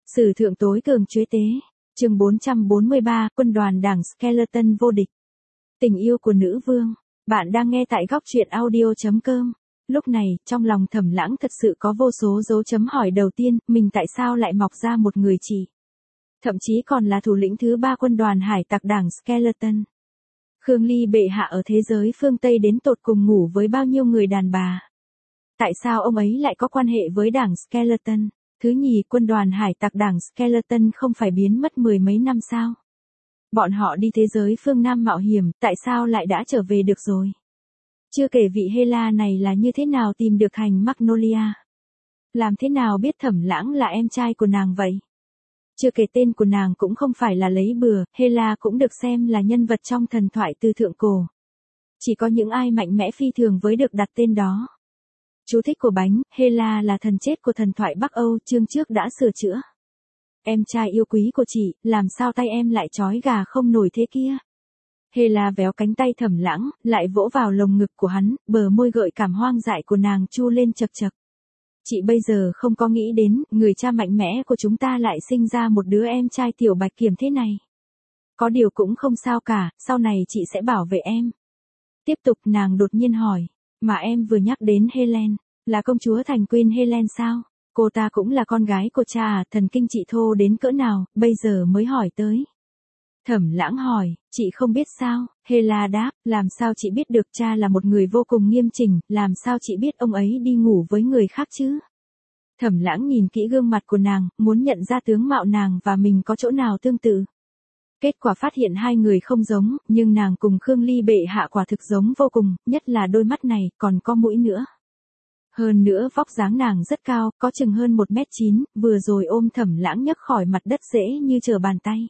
Sử thượng tối cường chuế tế. Chương 443, quân đoàn đảng Skeleton vô địch. Tình yêu của nữ vương. Bạn đang nghe tại góc truyện audio.com. Lúc này, trong lòng Thẩm Lãng thật sự có vô số dấu chấm hỏi. Đầu tiên, mình tại sao lại mọc ra một người chị? Thậm chí còn là thủ lĩnh thứ 3 quân đoàn hải tặc đảng Skeleton. Khương Ly bệ hạ ở thế giới phương Tây đến tột cùng ngủ với bao nhiêu người đàn bà? Tại sao ông ấy lại có quan hệ với đảng Skeleton? Thứ nhì, quân đoàn hải tặc đảng Skeleton không phải biến mất mười mấy năm sao? Bọn họ đi thế giới phương Nam mạo hiểm, tại sao lại đã trở về được rồi? Chưa kể vị Hela này là như thế nào tìm được hành Magnolia? Làm thế nào biết Thẩm Lãng là em trai của nàng vậy? Chưa kể tên của nàng cũng không phải là lấy bừa, Hela cũng được xem là nhân vật trong thần thoại từ thượng cổ. Chỉ có những ai mạnh mẽ phi thường mới được đặt tên đó. Chú thích của bánh, Hela là thần chết của thần thoại Bắc Âu, chương trước đã sửa chữa. Em trai yêu quý của chị, làm sao tay em lại trói gà không nổi thế kia? Hela véo cánh tay Thẩm Lãng, lại vỗ vào lồng ngực của hắn, bờ môi gợi cảm hoang dại của nàng chu lên chật chật. Chị bây giờ không có nghĩ đến, người cha mạnh mẽ của chúng ta lại sinh ra một đứa em trai tiểu bạch kiểm thế này. Có điều cũng không sao cả, sau này chị sẽ bảo vệ em. Tiếp tục nàng đột nhiên hỏi, mà em vừa nhắc đến Helen, là công chúa thành Queen Helen sao? Cô ta cũng là con gái của cha à? Thần kinh chị thô đến cỡ nào, bây giờ mới hỏi tới. Thẩm Lãng hỏi, chị không biết sao? Hela đáp, làm sao chị biết được cha là một người vô cùng nghiêm chỉnh, làm sao chị biết ông ấy đi ngủ với người khác chứ? Thẩm Lãng nhìn kỹ gương mặt của nàng, muốn nhận ra tướng mạo nàng và mình có chỗ nào tương tự. Kết quả phát hiện hai người không giống, nhưng nàng cùng Khương Ly bệ hạ quả thực giống vô cùng, nhất là đôi mắt này, còn có mũi nữa. Hơn nữa vóc dáng nàng rất cao, có chừng hơn 1m9, vừa rồi ôm Thẩm Lãng nhấc khỏi mặt đất dễ như trở bàn tay.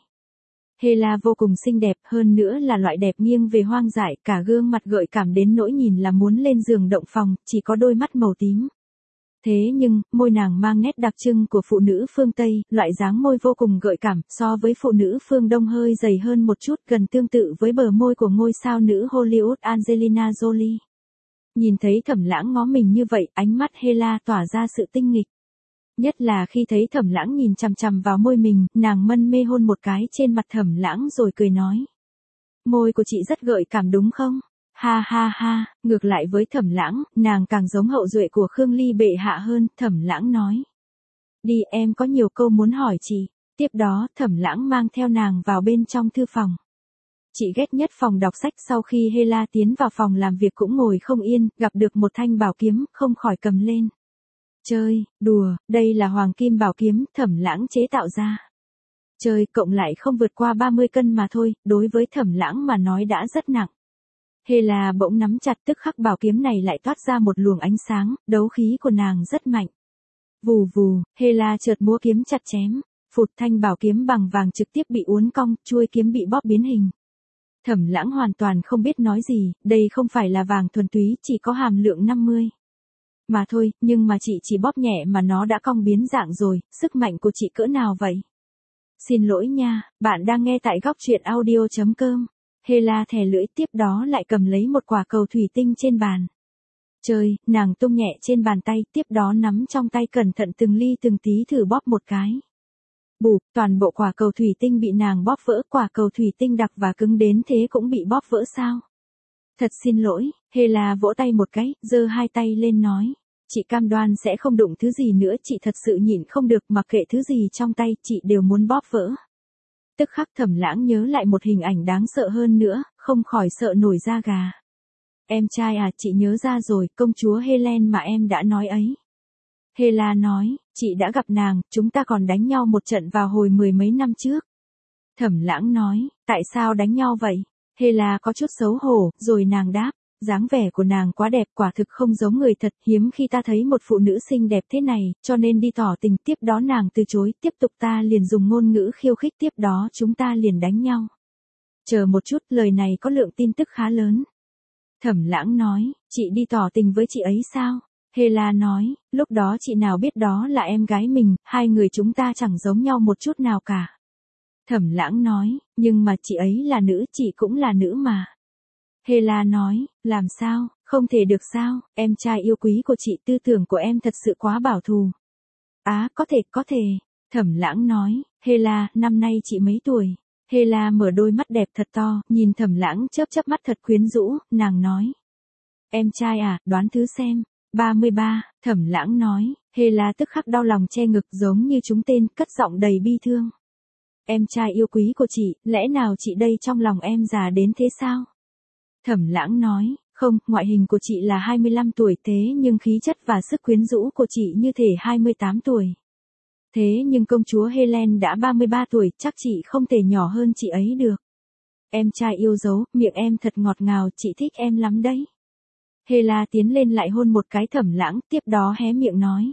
Hela vô cùng xinh đẹp, hơn nữa là loại đẹp nghiêng về hoang dại, cả gương mặt gợi cảm đến nỗi nhìn là muốn lên giường động phòng, chỉ có đôi mắt màu tím. Thế nhưng, môi nàng mang nét đặc trưng của phụ nữ phương Tây, loại dáng môi vô cùng gợi cảm, so với phụ nữ phương Đông hơi dày hơn một chút, gần tương tự với bờ môi của ngôi sao nữ Hollywood Angelina Jolie. Nhìn thấy Thẩm Lãng ngó mình như vậy, ánh mắt Hela tỏa ra sự tinh nghịch. Nhất là khi thấy Thẩm Lãng nhìn chằm chằm vào môi mình, nàng mân mê hôn một cái trên mặt Thẩm Lãng rồi cười nói. Môi của chị rất gợi cảm đúng không? Ha ha ha, ngược lại với Thẩm Lãng, nàng càng giống hậu duệ của Khương Ly bệ hạ hơn, Thẩm Lãng nói. Đi, em có nhiều câu muốn hỏi chị. Tiếp đó, Thẩm Lãng mang theo nàng vào bên trong thư phòng. Chị ghét nhất phòng đọc sách. Sau khi Hela tiến vào phòng làm việc cũng ngồi không yên, gặp được một thanh bảo kiếm, không khỏi cầm lên. Chơi, đùa, đây là hoàng kim bảo kiếm, Thẩm Lãng chế tạo ra. Chơi, cộng lại không vượt qua 30 cân mà thôi, đối với Thẩm Lãng mà nói đã rất nặng. Hela bỗng nắm chặt, tức khắc bảo kiếm này lại toát ra một luồng ánh sáng, đấu khí của nàng rất mạnh. Vù vù, Hela chợt múa kiếm chặt chém, phụt, thanh bảo kiếm bằng vàng trực tiếp bị uốn cong, chuôi kiếm bị bóp biến hình. Thẩm Lãng hoàn toàn không biết nói gì, đây không phải là vàng thuần túy, chỉ có hàm lượng 50. Mà thôi, nhưng mà chị chỉ bóp nhẹ mà nó đã cong biến dạng rồi, sức mạnh của chị cỡ nào vậy? Xin lỗi nha, bạn đang nghe tại góc truyện audio.com. Hela thè lưỡi, tiếp đó lại cầm lấy một quả cầu thủy tinh trên bàn. Chơi, nàng tung nhẹ trên bàn tay, tiếp đó nắm trong tay cẩn thận từng ly từng tí thử bóp một cái. Bụp, toàn bộ quả cầu thủy tinh bị nàng bóp vỡ, quả cầu thủy tinh đặc và cứng đến thế cũng bị bóp vỡ sao? Thật xin lỗi, Hela vỗ tay một cái, giơ hai tay lên nói. Chị cam đoan sẽ không đụng thứ gì nữa, chị thật sự nhịn không được, mặc kệ thứ gì trong tay, chị đều muốn bóp vỡ. Tức khắc Thẩm Lãng nhớ lại một hình ảnh đáng sợ hơn nữa, không khỏi sợ nổi da gà. Em trai à, chị nhớ ra rồi, công chúa Helen mà em đã nói ấy. Hela nói, chị đã gặp nàng, chúng ta còn đánh nhau một trận vào hồi 10 mấy năm trước. Thẩm Lãng nói, tại sao đánh nhau vậy? Hela có chút xấu hổ, rồi nàng đáp, dáng vẻ của nàng quá đẹp, quả thực không giống người thật, hiếm khi ta thấy một phụ nữ xinh đẹp thế này, cho nên đi tỏ tình. Tiếp đó nàng từ chối, tiếp tục ta liền dùng ngôn ngữ khiêu khích, tiếp đó chúng ta liền đánh nhau. Chờ một chút, lời này có lượng tin tức khá lớn. Thẩm Lãng nói, chị đi tỏ tình với chị ấy sao? Hela nói, lúc đó chị nào biết đó là em gái mình, hai người chúng ta chẳng giống nhau một chút nào cả. Thẩm Lãng nói, nhưng mà chị ấy là nữ, chị cũng là nữ mà. Hela nói, làm sao, không thể được sao, em trai yêu quý của chị, tư tưởng của em thật sự quá bảo thủ. Á, có thể, Thẩm Lãng nói, Hela, năm nay chị mấy tuổi? Hela mở đôi mắt đẹp thật to, nhìn Thẩm Lãng chớp chớp mắt thật quyến rũ, nàng nói. Em trai à, đoán thứ xem. 33, Thẩm Lãng nói, Hela tức khắc đau lòng che ngực giống như trúng tên, cất giọng đầy bi thương. Em trai yêu quý của chị, lẽ nào chị đây trong lòng em già đến thế sao? Thẩm Lãng nói, không, ngoại hình của chị là 25 tuổi thế nhưng khí chất và sức quyến rũ của chị như thể 28 tuổi. Thế nhưng công chúa Helen đã 33 tuổi, chắc chị không thể nhỏ hơn chị ấy được. Em trai yêu dấu, miệng em thật ngọt ngào, chị thích em lắm đấy. Hela tiến lên lại hôn một cái Thẩm Lãng, tiếp đó hé miệng nói.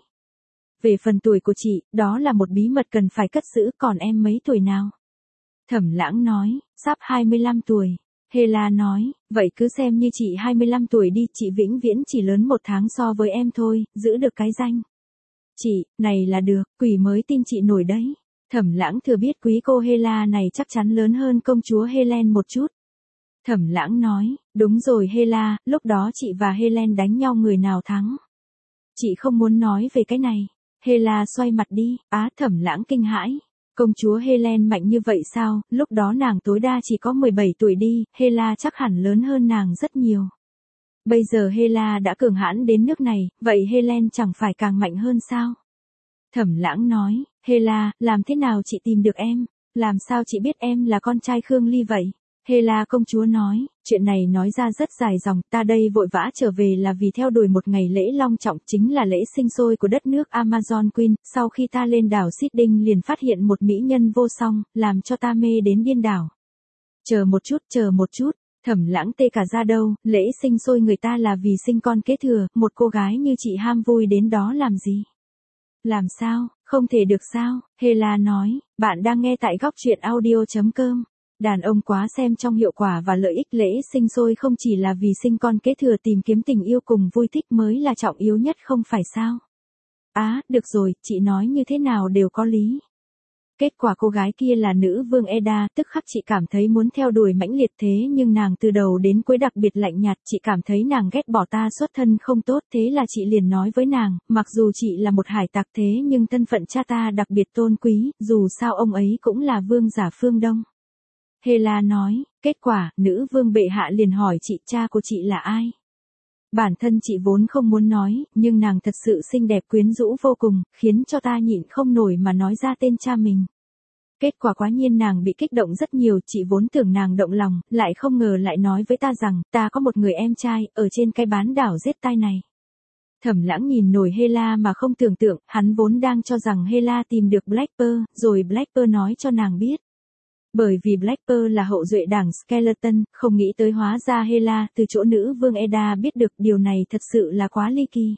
Về phần tuổi của chị, đó là một bí mật cần phải cất giữ, còn em mấy tuổi nào? Thẩm Lãng nói, sắp 25 tuổi. Hela nói, vậy cứ xem như chị 25 tuổi đi, chị vĩnh viễn chỉ lớn một tháng so với em thôi, giữ được cái danh. Chị, này là được, quỷ mới tin chị nổi đấy. Thẩm Lãng thừa biết quý cô Hela này chắc chắn lớn hơn công chúa Helen một chút. Thẩm Lãng nói, đúng rồi Hela, lúc đó chị và Helen đánh nhau người nào thắng? Chị không muốn nói về cái này. Hela xoay mặt đi, Thẩm Lãng kinh hãi. Công chúa Helen mạnh như vậy sao, lúc đó nàng tối đa chỉ có 17 tuổi đi, Hela chắc hẳn lớn hơn nàng rất nhiều. Bây giờ Hela đã cường hãn đến nước này, vậy Helen chẳng phải càng mạnh hơn sao? Thẩm Lãng nói, Hela, làm thế nào chị tìm được em? Làm sao chị biết em là con trai Khương Ly vậy? Hela công chúa nói, chuyện này nói ra rất dài dòng, ta đây vội vã trở về là vì theo đuổi một ngày lễ long trọng, chính là lễ sinh sôi của đất nước Amazon Queen, sau khi ta lên đảo Sydney liền phát hiện một mỹ nhân vô song, làm cho ta mê đến điên đảo. Chờ một chút, Thẩm Lãng tê cả da đâu, lễ sinh sôi người ta là vì sinh con kế thừa, một cô gái như chị ham vui đến đó làm gì? Làm sao, không thể được sao? Hela nói, bạn đang nghe tại góc truyện audio.com. Đàn ông quá xem trong hiệu quả và lợi ích lễ sinh sôi không chỉ là vì sinh con kế thừa, tìm kiếm tình yêu cùng vui thích mới là trọng yếu nhất không phải sao? Được rồi, chị nói như thế nào đều có lý. Kết quả cô gái kia là nữ vương Eda, tức khắc chị cảm thấy muốn theo đuổi mãnh liệt thế nhưng nàng từ đầu đến cuối đặc biệt lạnh nhạt, chị cảm thấy nàng ghét bỏ ta xuất thân không tốt, thế là chị liền nói với nàng, mặc dù chị là một hải tặc thế nhưng thân phận cha ta đặc biệt tôn quý, dù sao ông ấy cũng là vương giả phương Đông. Hela nói, kết quả, nữ vương bệ hạ liền hỏi chị cha của chị là ai? Bản thân chị vốn không muốn nói, nhưng nàng thật sự xinh đẹp quyến rũ vô cùng, khiến cho ta nhịn không nổi mà nói ra tên cha mình. Kết quả quá nhiên nàng bị kích động rất nhiều, chị vốn tưởng nàng động lòng, lại không ngờ lại nói với ta rằng, ta có một người em trai, ở trên cái bán đảo giết tai này. Thẩm Lãng nhìn nổi Hela mà không tưởng tượng, hắn vốn đang cho rằng Hela tìm được Black Pearl, rồi Black Pearl nói cho nàng biết. Bởi vì Black Pearl là hậu duệ đảng Skeleton, không nghĩ tới hóa ra Hela từ chỗ nữ vương Eda biết được, điều này thật sự là quá ly kỳ.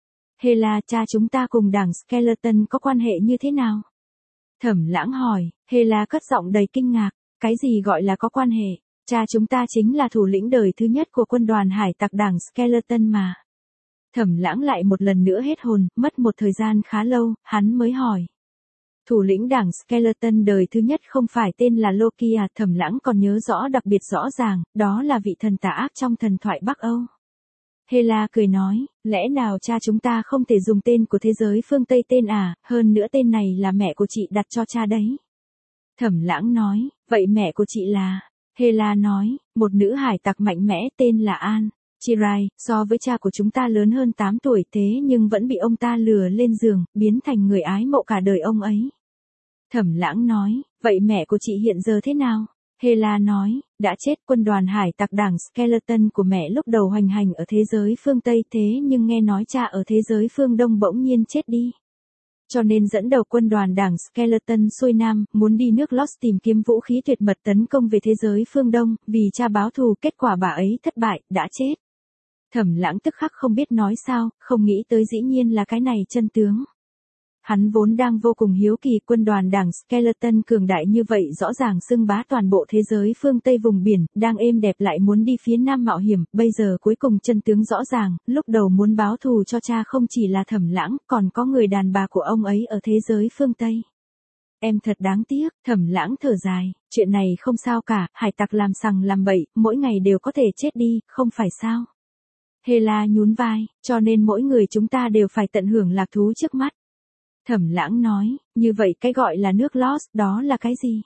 Hela, cha chúng ta cùng đảng Skeleton có quan hệ như thế nào? Thẩm Lãng hỏi, Hela cất giọng đầy kinh ngạc, cái gì gọi là có quan hệ? Cha chúng ta chính là thủ lĩnh đời thứ nhất của quân đoàn hải tặc đảng Skeleton mà. Thẩm Lãng lại một lần nữa hết hồn, mất một thời gian khá lâu, hắn mới hỏi. Thủ lĩnh đảng Skeleton đời thứ nhất không phải tên là Loki à? Thẩm Lãng còn nhớ rõ đặc biệt rõ ràng, đó là vị thần tà ác trong thần thoại Bắc Âu. Hela cười nói, lẽ nào cha chúng ta không thể dùng tên của thế giới phương Tây tên à, hơn nữa tên này là mẹ của chị đặt cho cha đấy. Thẩm Lãng nói, vậy mẹ của chị là? Hela nói, một nữ hải tặc mạnh mẽ tên là An Chirai, so với cha của chúng ta lớn hơn 8 tuổi thế nhưng vẫn bị ông ta lừa lên giường, biến thành người ái mộ cả đời ông ấy. Thẩm Lãng nói, vậy mẹ của chị hiện giờ thế nào? Hela nói, đã chết. Quân đoàn hải tặc đảng Skeleton của mẹ lúc đầu hoành hành ở thế giới phương Tây thế nhưng nghe nói cha ở thế giới phương Đông bỗng nhiên chết đi. Cho nên dẫn đầu quân đoàn đảng Skeleton xuôi nam, muốn đi nước Lost tìm kiếm vũ khí tuyệt mật tấn công về thế giới phương Đông, vì cha báo thù, kết quả bà ấy thất bại, đã chết. Thẩm Lãng tức khắc không biết nói sao, không nghĩ tới dĩ nhiên là cái này chân tướng. Hắn vốn đang vô cùng hiếu kỳ, quân đoàn đảng Skeleton cường đại như vậy rõ ràng xưng bá toàn bộ thế giới phương Tây vùng biển, đang êm đẹp lại muốn đi phía Nam mạo hiểm, bây giờ cuối cùng chân tướng rõ ràng, lúc đầu muốn báo thù cho cha không chỉ là Thẩm Lãng, còn có người đàn bà của ông ấy ở thế giới phương Tây. Em thật đáng tiếc, Thẩm Lãng thở dài, chuyện này không sao cả, hải tặc làm sằng làm bậy, mỗi ngày đều có thể chết đi, không phải sao? Hela nhún vai, cho nên mỗi người chúng ta đều phải tận hưởng lạc thú trước mắt. Thẩm Lãng nói, như vậy cái gọi là nước Lost đó là cái gì?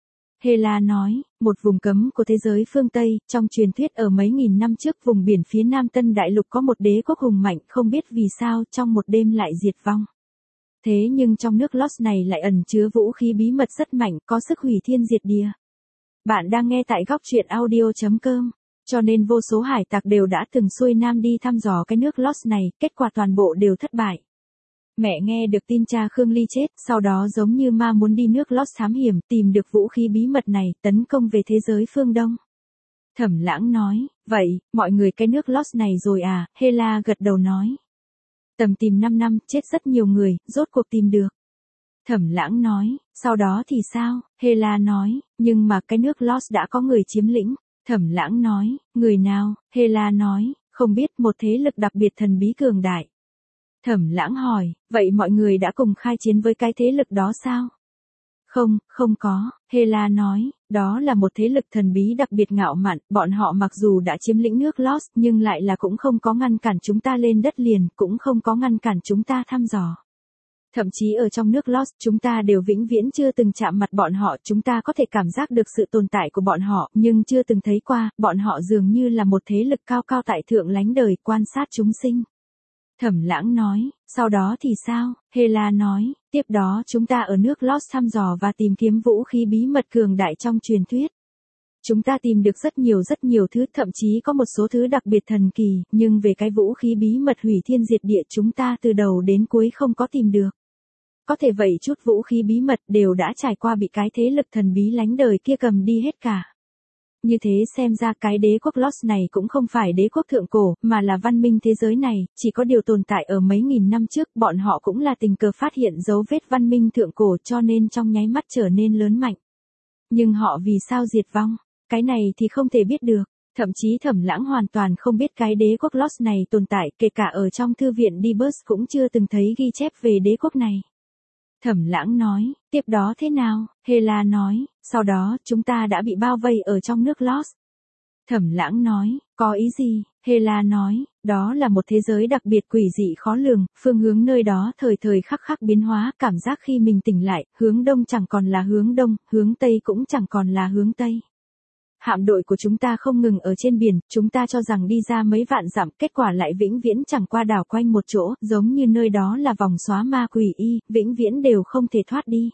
Hela nói, một vùng cấm của thế giới phương Tây, trong truyền thuyết ở mấy nghìn năm trước vùng biển phía Nam Tân Đại Lục có một đế quốc hùng mạnh không biết vì sao trong một đêm lại diệt vong. Thế nhưng trong nước Lost này lại ẩn chứa vũ khí bí mật rất mạnh, có sức hủy thiên diệt địa. Bạn đang nghe tại góc truyện audio.com. Cho nên vô số hải tặc đều đã từng xuôi nam đi thăm dò cái nước Lost này, kết quả toàn bộ đều thất bại. Mẹ nghe được tin cha Khương Ly chết, sau đó giống như ma muốn đi nước Lost thám hiểm, tìm được vũ khí bí mật này, tấn công về thế giới phương Đông. Thẩm Lãng nói, vậy, mọi người cái nước Lost này rồi à, Hela gật đầu nói. Tầm tìm 5 năm, chết rất nhiều người, rốt cuộc tìm được. Thẩm Lãng nói, sau đó thì sao, Hela nói, nhưng mà cái nước Lost đã có người chiếm lĩnh. Thẩm Lãng nói, người nào, Hela nói, không biết, một thế lực đặc biệt thần bí cường đại. Thẩm Lãng hỏi, vậy mọi người đã cùng khai chiến với cái thế lực đó sao? Không, không có, Hela nói, đó là một thế lực thần bí đặc biệt ngạo mạn, bọn họ mặc dù đã chiếm lĩnh nước Lost nhưng lại là cũng không có ngăn cản chúng ta lên đất liền, cũng không có ngăn cản chúng ta thăm dò. Thậm chí ở trong nước Lost chúng ta đều vĩnh viễn chưa từng chạm mặt bọn họ, chúng ta có thể cảm giác được sự tồn tại của bọn họ, nhưng chưa từng thấy qua, bọn họ dường như là một thế lực cao cao tại thượng lánh đời quan sát chúng sinh. Thẩm Lãng nói, sau đó thì sao, Hela nói, tiếp đó chúng ta ở nước Lost thăm dò và tìm kiếm vũ khí bí mật cường đại trong truyền thuyết. Chúng ta tìm được rất nhiều thứ, thậm chí có một số thứ đặc biệt thần kỳ, nhưng về cái vũ khí bí mật hủy thiên diệt địa chúng ta từ đầu đến cuối không có tìm được. Có thể vậy chút vũ khí bí mật đều đã trải qua bị cái thế lực thần bí lánh đời kia cầm đi hết cả. Như thế xem ra cái đế quốc Lost này cũng không phải đế quốc thượng cổ, mà là văn minh thế giới này, chỉ có điều tồn tại ở mấy nghìn năm trước, bọn họ cũng là tình cờ phát hiện dấu vết văn minh thượng cổ cho nên trong nháy mắt trở nên lớn mạnh. Nhưng họ vì sao diệt vong? Cái này thì không thể biết được. Thậm chí Thẩm Lãng hoàn toàn không biết cái đế quốc Lost này tồn tại, kể cả ở trong thư viện Dibus cũng chưa từng thấy ghi chép về đế quốc này. Thẩm Lãng nói, tiếp đó thế nào, Hela nói, sau đó chúng ta đã bị bao vây ở trong nước Lost. Thẩm Lãng nói, có ý gì, Hela nói, đó là một thế giới đặc biệt quỷ dị khó lường, phương hướng nơi đó thời thời khắc khắc biến hóa, cảm giác khi mình tỉnh lại, hướng đông chẳng còn là hướng đông, hướng tây cũng chẳng còn là hướng tây. Hạm đội của chúng ta không ngừng ở trên biển, chúng ta cho rằng đi ra mấy vạn dặm, kết quả lại vĩnh viễn chẳng qua đảo quanh một chỗ, giống như nơi đó là vòng xóa ma quỷ y, vĩnh viễn đều không thể thoát đi.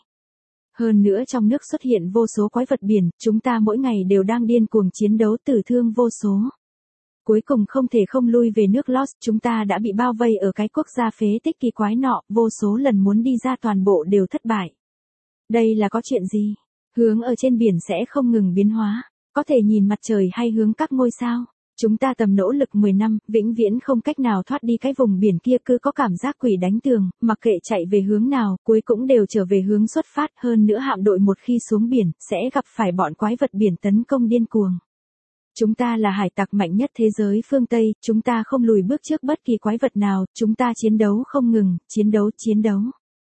Hơn nữa trong nước xuất hiện vô số quái vật biển, chúng ta mỗi ngày đều đang điên cuồng chiến đấu tử thương vô số. Cuối cùng không thể không lui về nước Lost, chúng ta đã bị bao vây ở cái quốc gia phế tích kỳ quái nọ, vô số lần muốn đi ra toàn bộ đều thất bại. Đây là có chuyện gì? Hướng ở trên biển sẽ không ngừng biến hóa. Có thể nhìn mặt trời hay hướng các ngôi sao. Chúng ta tầm nỗ lực 10 năm, vĩnh viễn không cách nào thoát đi cái vùng biển kia, cứ có cảm giác quỷ đánh tường, mặc kệ chạy về hướng nào, cuối cũng đều trở về hướng xuất phát. Hơn nữa hạm đội một khi xuống biển, sẽ gặp phải bọn quái vật biển tấn công điên cuồng. Chúng ta là hải tặc mạnh nhất thế giới phương Tây, chúng ta không lùi bước trước bất kỳ quái vật nào, chúng ta chiến đấu không ngừng, chiến đấu.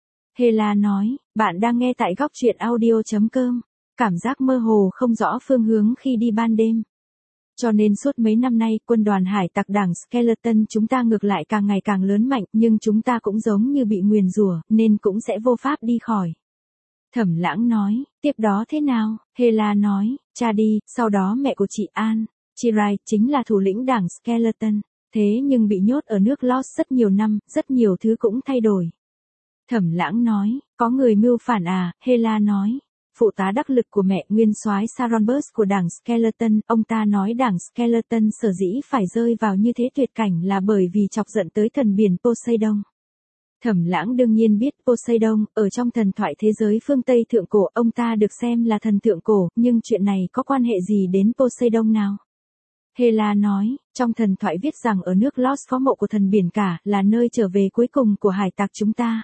Hela nói, bạn đang nghe tại góc truyện audio.com. Cảm giác mơ hồ không rõ phương hướng khi đi ban đêm. Cho nên suốt mấy năm nay, quân đoàn hải tặc đảng Skeleton chúng ta ngược lại càng ngày càng lớn mạnh, nhưng chúng ta cũng giống như bị nguyền rủa, nên cũng sẽ vô pháp đi khỏi. Thẩm Lãng nói, tiếp đó thế nào? Hela nói, cha đi, sau đó mẹ của chị An, Chirai, chính là thủ lĩnh đảng Skeleton. Thế nhưng bị nhốt ở nước Lost rất nhiều năm, rất nhiều thứ cũng thay đổi. Thẩm Lãng nói, có người mưu phản à? Hela nói. Phụ tá đắc lực của mẹ, nguyên soái Saronbus của đảng Skeleton, ông ta nói đảng Skeleton sở dĩ phải rơi vào như thế tuyệt cảnh là bởi vì chọc giận tới thần biển Poseidon. Thẩm Lãng đương nhiên biết Poseidon, ở trong thần thoại thế giới phương Tây thượng cổ, ông ta được xem là thần thượng cổ, nhưng chuyện này có quan hệ gì đến Poseidon nào? Hela nói, trong thần thoại viết rằng ở nước Lost có mộ của thần biển cả, là nơi trở về cuối cùng của hải tặc chúng ta.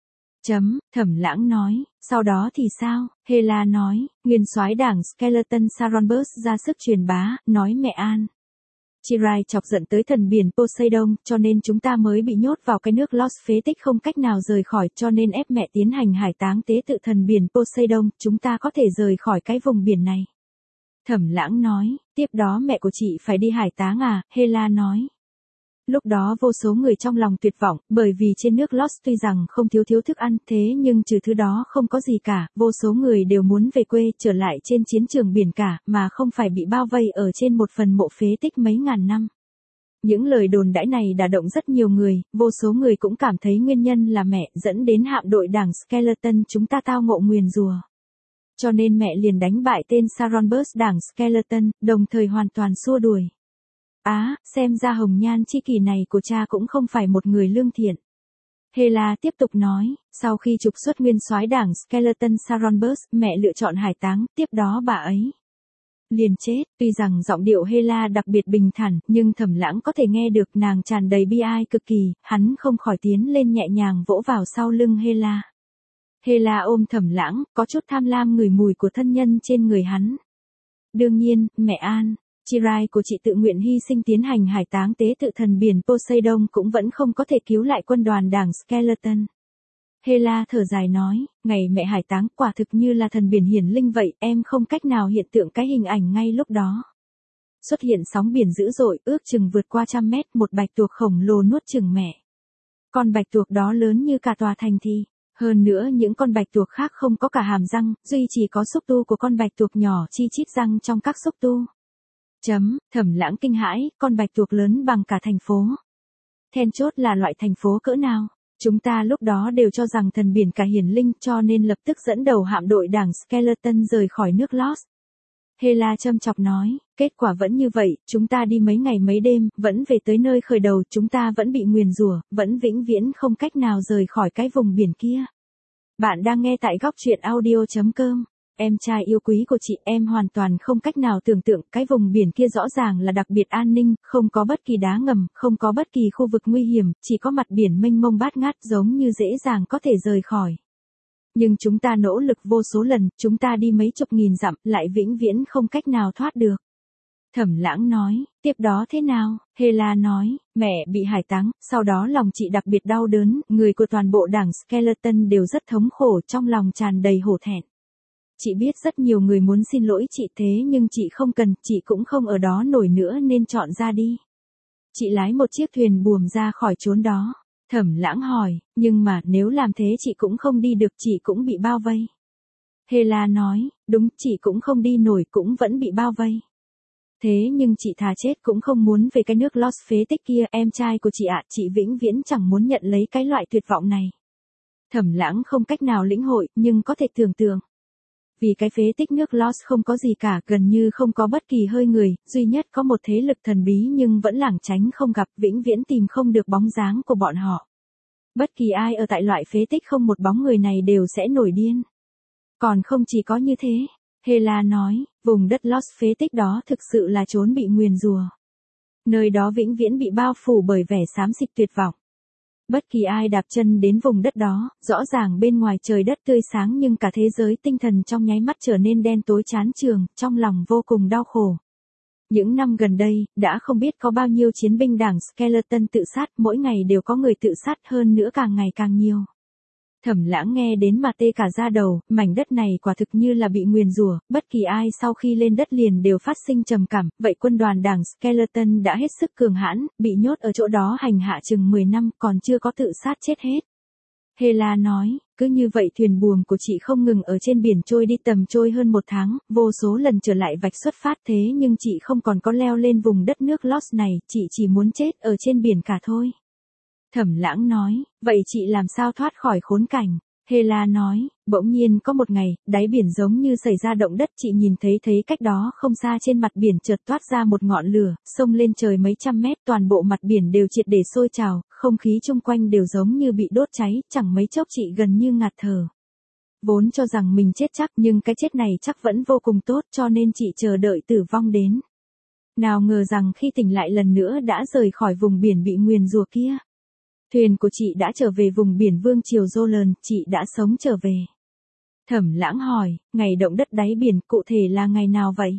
Thẩm Lãng nói, sau đó thì sao? Hela nói, nguyên soái đảng Skeleton Saronbus ra sức truyền bá, nói mẹ An. Chirai chọc giận tới thần biển Poseidon, cho nên chúng ta mới bị nhốt vào cái nước Lost phế tích không cách nào rời khỏi, cho nên ép mẹ tiến hành hải táng tế tự thần biển Poseidon, chúng ta có thể rời khỏi cái vùng biển này. Thẩm Lãng nói, tiếp đó mẹ của chị phải đi hải táng à? Hela nói. Lúc đó vô số người trong lòng tuyệt vọng, bởi vì trên nước Lost tuy rằng không thiếu thức ăn, thế nhưng trừ thứ đó không có gì cả, vô số người đều muốn về quê, trở lại trên chiến trường biển cả, mà không phải bị bao vây ở trên một phần mộ phế tích mấy ngàn năm. Những lời đồn đãi này đả động rất nhiều người, vô số người cũng cảm thấy nguyên nhân là mẹ dẫn đến hạm đội đảng Skeleton chúng ta tao ngộ nguyền rủa. Cho nên mẹ liền đánh bại tên Saronbus đảng Skeleton, đồng thời hoàn toàn xua đuổi. Xem ra hồng nhan chi kỷ này của cha cũng không phải một người lương thiện. Hela tiếp tục nói, sau khi trục xuất nguyên soái đảng Skeleton Saronbus, mẹ lựa chọn hải táng, tiếp đó bà ấy liền chết. Tuy rằng giọng điệu Hela đặc biệt bình thản, nhưng Thẩm Lãng có thể nghe được nàng tràn đầy bi ai cực kỳ, hắn không khỏi tiến lên nhẹ nhàng vỗ vào sau lưng Hela. Hela ôm Thẩm Lãng, có chút tham lam ngửi mùi của thân nhân trên người hắn. Đương nhiên, mẹ An, Chirai của chị tự nguyện hy sinh tiến hành hải táng tế tự thần biển Poseidon cũng vẫn không có thể cứu lại quân đoàn đảng Skeleton. Hela thở dài nói, ngày mẹ hải táng quả thực như là thần biển hiển linh vậy, em không cách nào hiện tượng cái hình ảnh ngay lúc đó. Xuất hiện sóng biển dữ dội, ước chừng vượt qua 100 mét, một bạch tuộc khổng lồ nuốt chửng mẹ. Con bạch tuộc đó lớn như cả tòa thành thị. Hơn nữa những con bạch tuộc khác không có cả hàm răng, duy chỉ có xúc tu của con bạch tuộc nhỏ chi chít răng trong các xúc tu. Thẩm Lãng kinh hãi, con bạch tuộc lớn bằng cả thành phố. Then chốt là loại thành phố cỡ nào? Chúng ta lúc đó đều cho rằng thần biển cả hiển linh, cho nên lập tức dẫn đầu hạm đội đảng Skeleton rời khỏi nước Lost. Hela châm chọc nói, kết quả vẫn như vậy, chúng ta đi mấy ngày mấy đêm, vẫn về tới nơi khởi đầu, chúng ta vẫn bị nguyền rủa, vẫn vĩnh viễn không cách nào rời khỏi cái vùng biển kia. Bạn đang nghe tại góc truyện audio.com. Em trai yêu quý của chị, em hoàn toàn không cách nào tưởng tượng cái vùng biển kia rõ ràng là đặc biệt an ninh, không có bất kỳ đá ngầm, không có bất kỳ khu vực nguy hiểm, chỉ có mặt biển mênh mông bát ngát giống như dễ dàng có thể rời khỏi. Nhưng chúng ta nỗ lực vô số lần, chúng ta đi mấy chục nghìn dặm, lại vĩnh viễn không cách nào thoát được. Thẩm Lãng nói, tiếp đó thế nào? Hela nói, mẹ bị hải táng, sau đó lòng chị đặc biệt đau đớn, người của toàn bộ đảng Skeleton đều rất thống khổ, trong lòng tràn đầy hổ thẹn. Chị biết rất nhiều người muốn xin lỗi chị thế nhưng chị không cần, chị cũng không ở đó nổi nữa nên chọn ra đi. Chị lái một chiếc thuyền buồm ra khỏi chốn đó. Thẩm Lãng hỏi, nhưng mà nếu làm thế chị cũng không đi được, chị cũng bị bao vây. Hela nói, đúng, chị cũng không đi nổi, cũng vẫn bị bao vây. Thế nhưng chị thà chết cũng không muốn về cái nước Lost phế tích kia, em trai của chị ạ, chị vĩnh viễn chẳng muốn nhận lấy cái loại tuyệt vọng này. Thẩm Lãng không cách nào lĩnh hội, nhưng có thể tưởng tượng. Vì cái phế tích nước Lost không có gì cả, gần như không có bất kỳ hơi người, duy nhất có một thế lực thần bí nhưng vẫn lảng tránh không gặp, vĩnh viễn tìm không được bóng dáng của bọn họ. Bất kỳ ai ở tại loại phế tích không một bóng người này đều sẽ nổi điên. Còn không chỉ có như thế, Hela nói, vùng đất Lost phế tích đó thực sự là chốn bị nguyền rủa. Nơi đó vĩnh viễn bị bao phủ bởi vẻ xám xịt tuyệt vọng. Bất kỳ ai đạp chân đến vùng đất đó, rõ ràng bên ngoài trời đất tươi sáng nhưng cả thế giới tinh thần trong nháy mắt trở nên đen tối chán chường, trong lòng vô cùng đau khổ. Những năm gần đây, đã không biết có bao nhiêu chiến binh đảng Skeleton tự sát, mỗi ngày đều có người tự sát, hơn nữa càng ngày càng nhiều. Thẩm Lãng nghe đến mà tê cả da đầu, mảnh đất này quả thực như là bị nguyền rủa, bất kỳ ai sau khi lên đất liền đều phát sinh trầm cảm, vậy quân đoàn đảng Skeleton đã hết sức cường hãn, bị nhốt ở chỗ đó hành hạ chừng 10 năm, còn chưa có tự sát chết hết. Hela nói, cứ như vậy thuyền buồm của chị không ngừng ở trên biển trôi đi tầm trôi hơn 1 tháng, vô số lần trở lại vạch xuất phát thế nhưng chị không còn có leo lên vùng đất nước Lost này, chị chỉ muốn chết ở trên biển cả thôi. Thẩm Lãng nói, vậy chị làm sao thoát khỏi khốn cảnh? Hela nói, bỗng nhiên có một ngày, đáy biển giống như xảy ra động đất, chị nhìn thấy cách đó không xa trên mặt biển chợt toát ra một ngọn lửa, xông lên trời mấy trăm mét, toàn bộ mặt biển đều triệt để sôi trào, không khí chung quanh đều giống như bị đốt cháy, chẳng mấy chốc chị gần như ngạt thở. Vốn cho rằng mình chết chắc nhưng cái chết này chắc vẫn vô cùng tốt cho nên chị chờ đợi tử vong đến. Nào ngờ rằng khi tỉnh lại lần nữa đã rời khỏi vùng biển bị nguyền rủa kia. Thuyền của chị đã trở về vùng biển Vương Triều Jolan, chị đã sống trở về. Thẩm Lãng hỏi, ngày động đất đáy biển cụ thể là ngày nào vậy?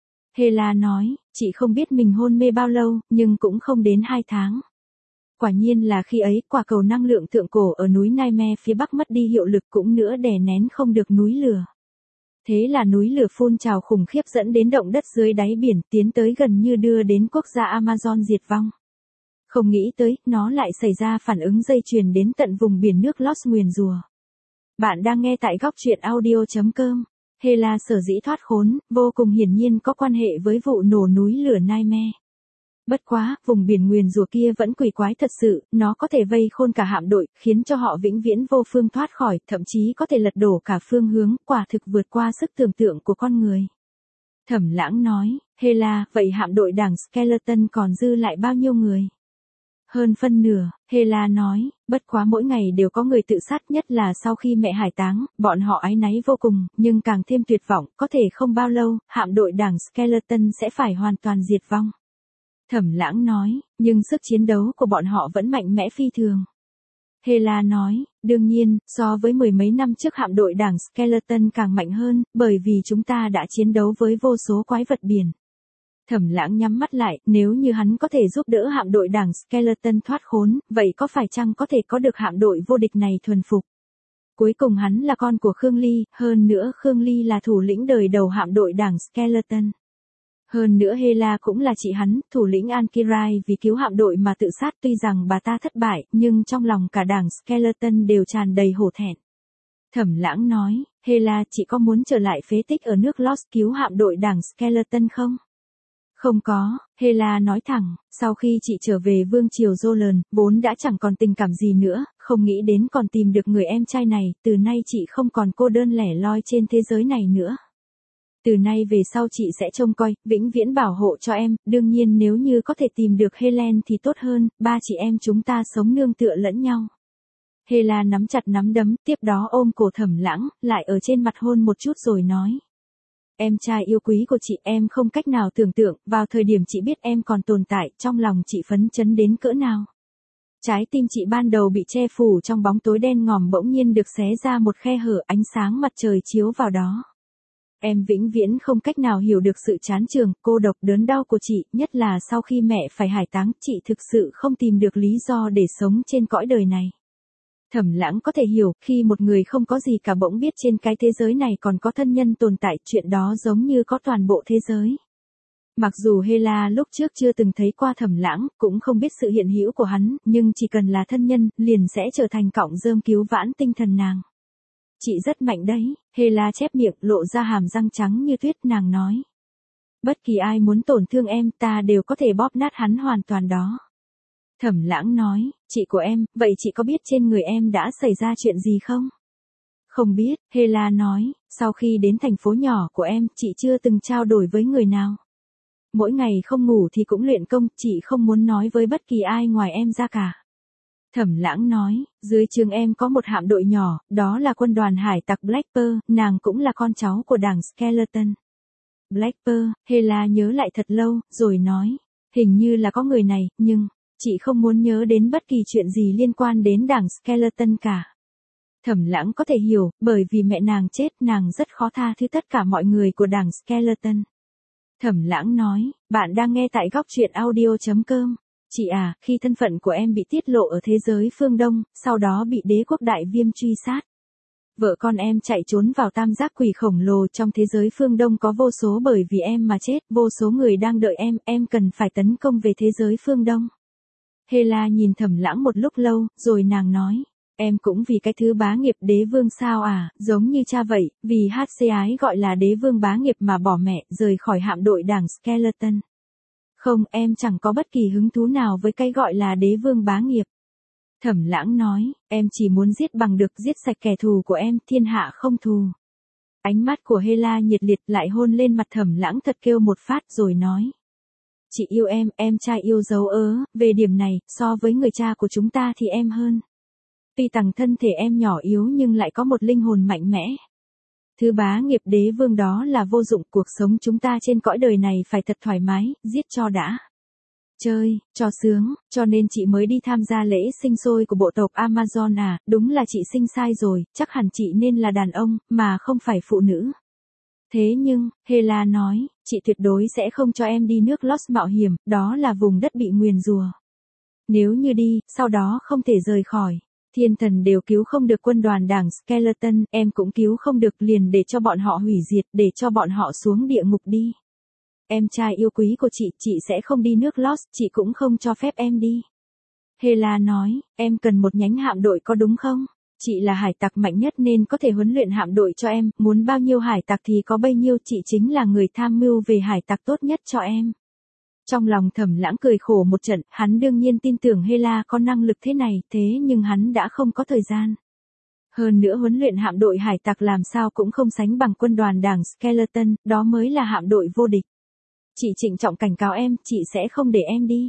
Hela nói, chị không biết mình hôn mê bao lâu, nhưng cũng không đến 2 tháng. Quả nhiên là khi ấy, quả cầu năng lượng thượng cổ ở núi Nightmare phía bắc mất đi hiệu lực cũng nữa đè nén không được núi lửa. Thế là núi lửa phun trào khủng khiếp dẫn đến động đất dưới đáy biển tiến tới gần như đưa đến quốc gia Amazon diệt vong. Không nghĩ tới, nó lại xảy ra phản ứng dây chuyền đến tận vùng biển nước Lost nguyền rủa. Bạn đang nghe tại góc truyện audio.com. Hela sở dĩ thoát khốn, vô cùng hiển nhiên có quan hệ với vụ nổ núi lửa Nightmare. Bất quá, vùng biển nguyền rủa kia vẫn quỷ quái thật sự, nó có thể vây khôn cả hạm đội, khiến cho họ vĩnh viễn vô phương thoát khỏi, thậm chí có thể lật đổ cả phương hướng, quả thực vượt qua sức tưởng tượng của con người. Thẩm Lãng nói, Hela, vậy hạm đội đảng Skeleton còn dư lại bao nhiêu người? Hơn phân nửa, Hela nói, bất quá mỗi ngày đều có người tự sát, nhất là sau khi mẹ hải táng, bọn họ áy náy vô cùng, nhưng càng thêm tuyệt vọng, có thể không bao lâu, hạm đội đảng Skeleton sẽ phải hoàn toàn diệt vong. Thẩm Lãng nói, nhưng sức chiến đấu của bọn họ vẫn mạnh mẽ phi thường. Hela nói, đương nhiên, so với mười mấy năm trước hạm đội đảng Skeleton càng mạnh hơn, bởi vì chúng ta đã chiến đấu với vô số quái vật biển. Thẩm Lãng nhắm mắt lại, nếu như hắn có thể giúp đỡ hạm đội đảng Skeleton thoát khốn, vậy có phải chăng có thể có được hạm đội vô địch này thuần phục? Cuối cùng hắn là con của Khương Ly, hơn nữa Khương Ly là thủ lĩnh đời đầu hạm đội đảng Skeleton. Hơn nữa Hela cũng là chị hắn, thủ lĩnh Ankirai, vì cứu hạm đội mà tự sát, tuy rằng bà ta thất bại, nhưng trong lòng cả đảng Skeleton đều tràn đầy hổ thẹn. Thẩm Lãng nói, Hela, chị có muốn trở lại phế tích ở nước Lost cứu hạm đội đảng Skeleton không? Không có, Hela nói thẳng, sau khi chị trở về vương triều Jolan, vốn đã chẳng còn tình cảm gì nữa, không nghĩ đến còn tìm được người em trai này, từ nay chị không còn cô đơn lẻ loi trên thế giới này nữa. Từ nay về sau chị sẽ trông coi, vĩnh viễn bảo hộ cho em, đương nhiên nếu như có thể tìm được Helen thì tốt hơn, ba chị em chúng ta sống nương tựa lẫn nhau. Hela nắm chặt nắm đấm, tiếp đó ôm cổ Thẩm Lãng, lại ở trên mặt hôn một chút rồi nói. Em trai yêu quý của chị, em không cách nào tưởng tượng, vào thời điểm chị biết em còn tồn tại, trong lòng chị phấn chấn đến cỡ nào. Trái tim chị ban đầu bị che phủ trong bóng tối đen ngòm bỗng nhiên được xé ra một khe hở, ánh sáng mặt trời chiếu vào đó. Em vĩnh viễn không cách nào hiểu được sự chán chường, cô độc đớn đau của chị, nhất là sau khi mẹ phải hải táng, chị thực sự không tìm được lý do để sống trên cõi đời này. Thẩm Lãng có thể hiểu, khi một người không có gì cả bỗng biết trên cái thế giới này còn có thân nhân tồn tại, chuyện đó giống như có toàn bộ thế giới. Mặc dù Hela lúc trước chưa từng thấy qua Thẩm Lãng, cũng không biết sự hiện hữu của hắn, nhưng chỉ cần là thân nhân, liền sẽ trở thành cọng rơm cứu vãn tinh thần nàng. Chị rất mạnh đấy, Hela chép miệng, lộ ra hàm răng trắng như tuyết, nàng nói. Bất kỳ ai muốn tổn thương em, ta đều có thể bóp nát hắn hoàn toàn đó. Thẩm Lãng nói, chị của em, vậy chị có biết trên người em đã xảy ra chuyện gì không? Không biết, Hela nói, sau khi đến thành phố nhỏ của em, chị chưa từng trao đổi với người nào. Mỗi ngày không ngủ thì cũng luyện công, chị không muốn nói với bất kỳ ai ngoài em ra cả. Thẩm Lãng nói, dưới trường em có một hạm đội nhỏ, đó là quân đoàn hải tặc Black Pearl, nàng cũng là con cháu của đảng Skeleton. Black Pearl, Hela nhớ lại thật lâu, rồi nói, hình như là có người này, nhưng, chị không muốn nhớ đến bất kỳ chuyện gì liên quan đến đảng Skeleton cả. Thẩm Lãng có thể hiểu, bởi vì mẹ nàng chết, nàng rất khó tha thứ tất cả mọi người của đảng Skeleton. Thẩm Lãng nói, bạn đang nghe tại góc truyện audio.com. Chị à, khi thân phận của em bị tiết lộ ở thế giới phương Đông, sau đó bị đế quốc Đại Viêm truy sát. Vợ con em chạy trốn vào tam giác quỷ khổng lồ, trong thế giới phương Đông có vô số bởi vì em mà chết, vô số người đang đợi em cần phải tấn công về thế giới phương Đông. Hela nhìn Thẩm Lãng một lúc lâu, rồi nàng nói, em cũng vì cái thứ bá nghiệp đế vương sao à, giống như cha vậy, vì HC ái gọi là đế vương bá nghiệp mà bỏ mẹ, rời khỏi hạm đội đảng Skeleton. Không, em chẳng có bất kỳ hứng thú nào với cái gọi là đế vương bá nghiệp. Thẩm Lãng nói, em chỉ muốn giết bằng được, giết sạch kẻ thù của em, thiên hạ không thù. Ánh mắt của Hela nhiệt liệt, lại hôn lên mặt Thẩm Lãng thật kêu một phát rồi nói. Chị yêu em trai yêu dấu ớ, về điểm này, so với người cha của chúng ta thì em hơn. Tuy rằng thân thể em nhỏ yếu nhưng lại có một linh hồn mạnh mẽ. Thứ bá nghiệp đế vương đó là vô dụng, cuộc sống chúng ta trên cõi đời này phải thật thoải mái, giết cho đã. Chơi, cho sướng, cho nên chị mới đi tham gia lễ sinh sôi của bộ tộc Amazon à, đúng là chị sinh sai rồi, chắc hẳn chị nên là đàn ông, mà không phải phụ nữ. Thế nhưng, Hela nói, chị tuyệt đối sẽ không cho em đi nước Lost mạo hiểm, đó là vùng đất bị nguyền rủa. Nếu như đi, sau đó không thể rời khỏi. Thiên thần đều cứu không được quân đoàn đảng Skeleton, em cũng cứu không được, liền để cho bọn họ hủy diệt, để cho bọn họ xuống địa ngục đi. Em trai yêu quý của chị sẽ không đi nước Lost, chị cũng không cho phép em đi. Hela nói, em cần một nhánh hạm đội có đúng không? Chị là hải tặc mạnh nhất nên có thể huấn luyện hạm đội cho em, muốn bao nhiêu hải tặc thì có bấy nhiêu, chị chính là người tham mưu về hải tặc tốt nhất cho em. Trong lòng Thẩm Lãng cười khổ một trận, hắn đương nhiên tin tưởng Hela có năng lực thế này, thế nhưng hắn đã không có thời gian. Hơn nữa huấn luyện hạm đội hải tặc làm sao cũng không sánh bằng quân đoàn đảng Skeleton, đó mới là hạm đội vô địch. Chị trịnh trọng cảnh cáo em, chị sẽ không để em đi.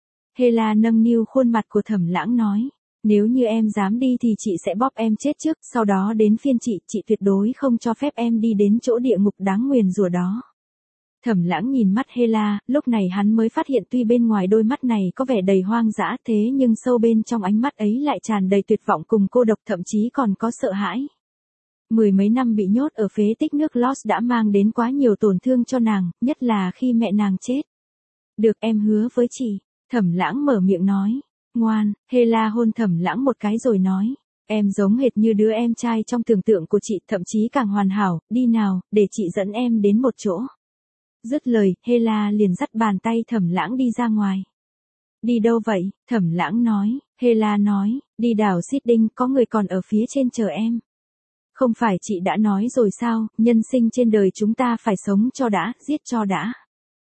Hela nâng niu khuôn mặt của Thẩm Lãng nói, nếu như em dám đi thì chị sẽ bóp em chết trước, sau đó đến phiên chị tuyệt đối không cho phép em đi đến chỗ địa ngục đáng nguyền rủa đó. Thẩm Lãng nhìn mắt Hela, lúc này hắn mới phát hiện tuy bên ngoài đôi mắt này có vẻ đầy hoang dã thế nhưng sâu bên trong ánh mắt ấy lại tràn đầy tuyệt vọng cùng cô độc, thậm chí còn có sợ hãi. Mười mấy năm bị nhốt ở phế tích nước Lost đã mang đến quá nhiều tổn thương cho nàng, nhất là khi mẹ nàng chết. Được, em hứa với chị. Thẩm Lãng mở miệng nói. Ngoan. Hela hôn Thẩm Lãng một cái rồi nói. Em giống hệt như đứa em trai trong tưởng tượng của chị, thậm chí càng hoàn hảo, đi nào, để chị dẫn em đến một chỗ. Dứt lời, Hela liền dắt bàn tay Thẩm Lãng đi ra ngoài. Đi đâu vậy? Thẩm Lãng nói. Hela nói, đi đảo Sydney, có người còn ở phía trên chờ em. Không phải chị đã nói rồi sao, nhân sinh trên đời chúng ta phải sống cho đã, giết cho đã.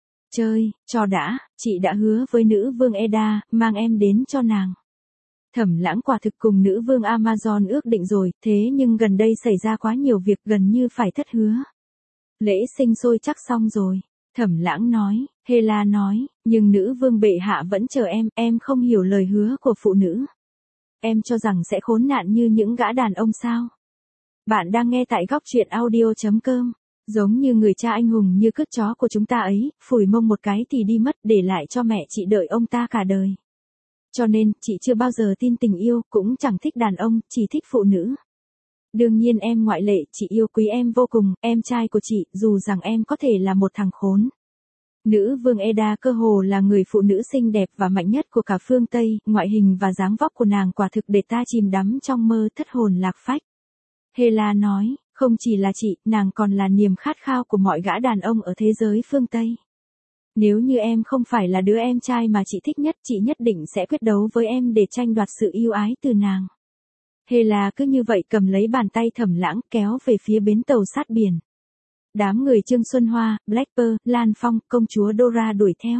Chơi, cho đã, chị đã hứa với nữ vương Eda, mang em đến cho nàng. Thẩm Lãng quả thực cùng nữ vương Amazon ước định rồi, thế nhưng gần đây xảy ra quá nhiều việc gần như phải thất hứa. Lễ sinh sôi chắc xong rồi. Thẩm Lãng nói, Hela nói, nhưng nữ vương bệ hạ vẫn chờ em không hiểu lời hứa của phụ nữ. Em cho rằng sẽ khốn nạn như những gã đàn ông sao? Bạn đang nghe tại góc truyện audio.com. Giống như người cha anh hùng như cướp chó của chúng ta ấy, phủi mông một cái thì đi mất, để lại cho mẹ chị đợi ông ta cả đời. Cho nên, chị chưa bao giờ tin tình yêu, cũng chẳng thích đàn ông, chỉ thích phụ nữ. Đương nhiên em ngoại lệ, chị yêu quý em vô cùng, em trai của chị, dù rằng em có thể là một thằng khốn. Nữ vương Eda cơ hồ là người phụ nữ xinh đẹp và mạnh nhất của cả phương Tây, ngoại hình và dáng vóc của nàng quả thực để ta chìm đắm trong mơ thất hồn lạc phách. Hela nói, không chỉ là chị, nàng còn là niềm khát khao của mọi gã đàn ông ở thế giới phương Tây. Nếu như em không phải là đứa em trai mà chị thích nhất, chị nhất định sẽ quyết đấu với em để tranh đoạt sự yêu ái từ nàng. Hela cứ như vậy cầm lấy bàn tay Thẩm Lãng kéo về phía bến tàu sát biển. Đám người Trương Xuân Hoa, Blackpearl, Lan Phong, công chúa Dora đuổi theo.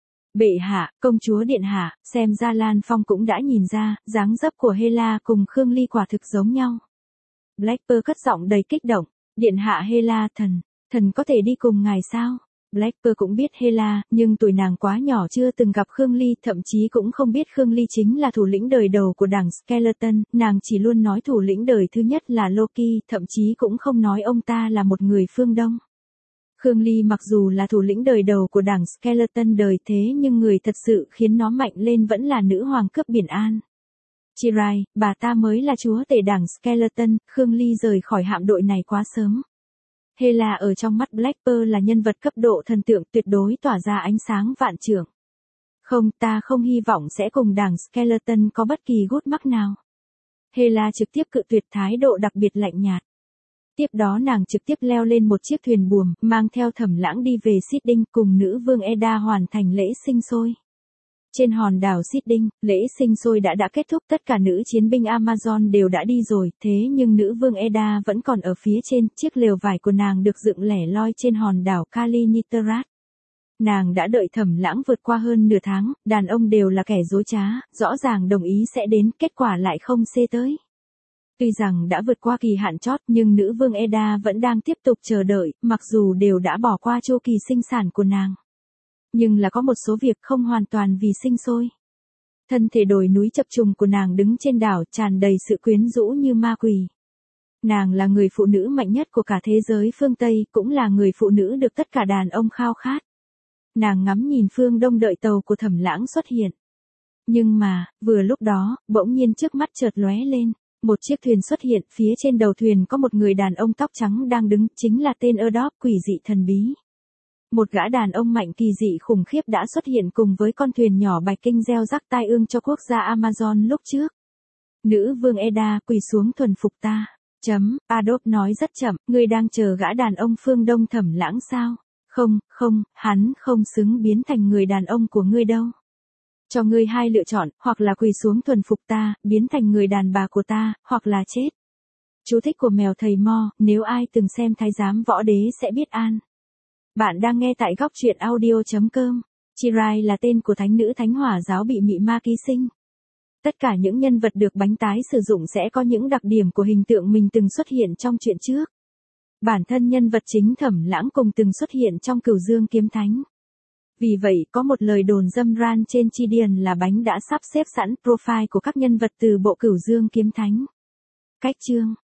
Bệ hạ, công chúa điện hạ, xem ra Lan Phong cũng đã nhìn ra, dáng dấp của Hela cùng Khương Ly quả thực giống nhau. Blackpearl cất giọng đầy kích động, điện hạ Hela, thần có thể đi cùng ngài sao? Blackpearl cũng biết Hela, nhưng tuổi nàng quá nhỏ chưa từng gặp Khương Ly, thậm chí cũng không biết Khương Ly chính là thủ lĩnh đời đầu của đảng Skeleton, nàng chỉ luôn nói thủ lĩnh đời thứ nhất là Loki, thậm chí cũng không nói ông ta là một người phương Đông. Khương Ly mặc dù là thủ lĩnh đời đầu của đảng Skeleton đời thế nhưng người thật sự khiến nó mạnh lên vẫn là nữ hoàng cướp biển An. Chirai, bà ta mới là chúa tể đảng Skeleton, Khương Ly rời khỏi hạm đội này quá sớm. Hela ở trong mắt Blackpearl là nhân vật cấp độ thần tượng tuyệt đối tỏa ra ánh sáng vạn trượng. Không, ta không hy vọng sẽ cùng đảng Skeleton có bất kỳ gút mắc nào. Hela trực tiếp cự tuyệt, thái độ đặc biệt lạnh nhạt. Tiếp đó nàng trực tiếp leo lên một chiếc thuyền buồm, mang theo Thẩm Lãng đi về Sydney cùng nữ vương Eda hoàn thành lễ sinh sôi. Trên hòn đảo Sydney, lễ sinh sôi đã kết thúc, tất cả nữ chiến binh Amazon đều đã đi rồi, thế nhưng nữ vương Eda vẫn còn ở phía trên, chiếc lều vải của nàng được dựng lẻ loi trên hòn đảo Kaliningrad. Nàng đã đợi Thẩm Lãng vượt qua hơn nửa tháng, đàn ông đều là kẻ dối trá, rõ ràng đồng ý sẽ đến, kết quả lại không xê tới. Tuy rằng đã vượt qua kỳ hạn chót nhưng nữ vương Eda vẫn đang tiếp tục chờ đợi, mặc dù đều đã bỏ qua chu kỳ sinh sản của nàng. Nhưng là có một số việc không hoàn toàn vì sinh sôi. Thân thể đồi núi chập trùng của nàng đứng trên đảo tràn đầy sự quyến rũ như ma quỷ. Nàng là người phụ nữ mạnh nhất của cả thế giới phương Tây, cũng là người phụ nữ được tất cả đàn ông khao khát. Nàng ngắm nhìn phương Đông đợi tàu của Thẩm Lãng xuất hiện. Nhưng mà, vừa lúc đó, bỗng nhiên trước mắt chợt lóe lên. Một chiếc thuyền xuất hiện, phía trên đầu thuyền có một người đàn ông tóc trắng đang đứng, chính là tên Erdop, quỷ dị thần bí. Một gã đàn ông mạnh kỳ dị khủng khiếp đã xuất hiện cùng với con thuyền nhỏ bạch kinh gieo rắc tai ương cho quốc gia Amazon lúc trước. Nữ vương Eda, quỳ xuống thuần phục ta. Erdop nói rất chậm, ngươi đang chờ gã đàn ông phương Đông Thẩm Lãng sao? Không, hắn không xứng biến thành người đàn ông của ngươi đâu. Cho ngươi hai lựa chọn, hoặc là quỳ xuống thuần phục ta, biến thành người đàn bà của ta, hoặc là chết. Chú thích của mèo thầy Mo, nếu ai từng xem Thái giám võ đế sẽ biết an. Bạn đang nghe tại góc truyện audio.com. Chirai là tên của thánh nữ thánh hỏa giáo bị mị ma ký sinh. Tất cả những nhân vật được bánh tái sử dụng sẽ có những đặc điểm của hình tượng mình từng xuất hiện trong truyện trước. Bản thân nhân vật chính Thẩm Lãng cùng từng xuất hiện trong Cửu Dương Kiếm Thánh. Vì vậy, có một lời đồn dâm ran trên chi điền là bánh đã sắp xếp sẵn profile của các nhân vật từ bộ Cửu Dương Kiếm Thánh. Cách chương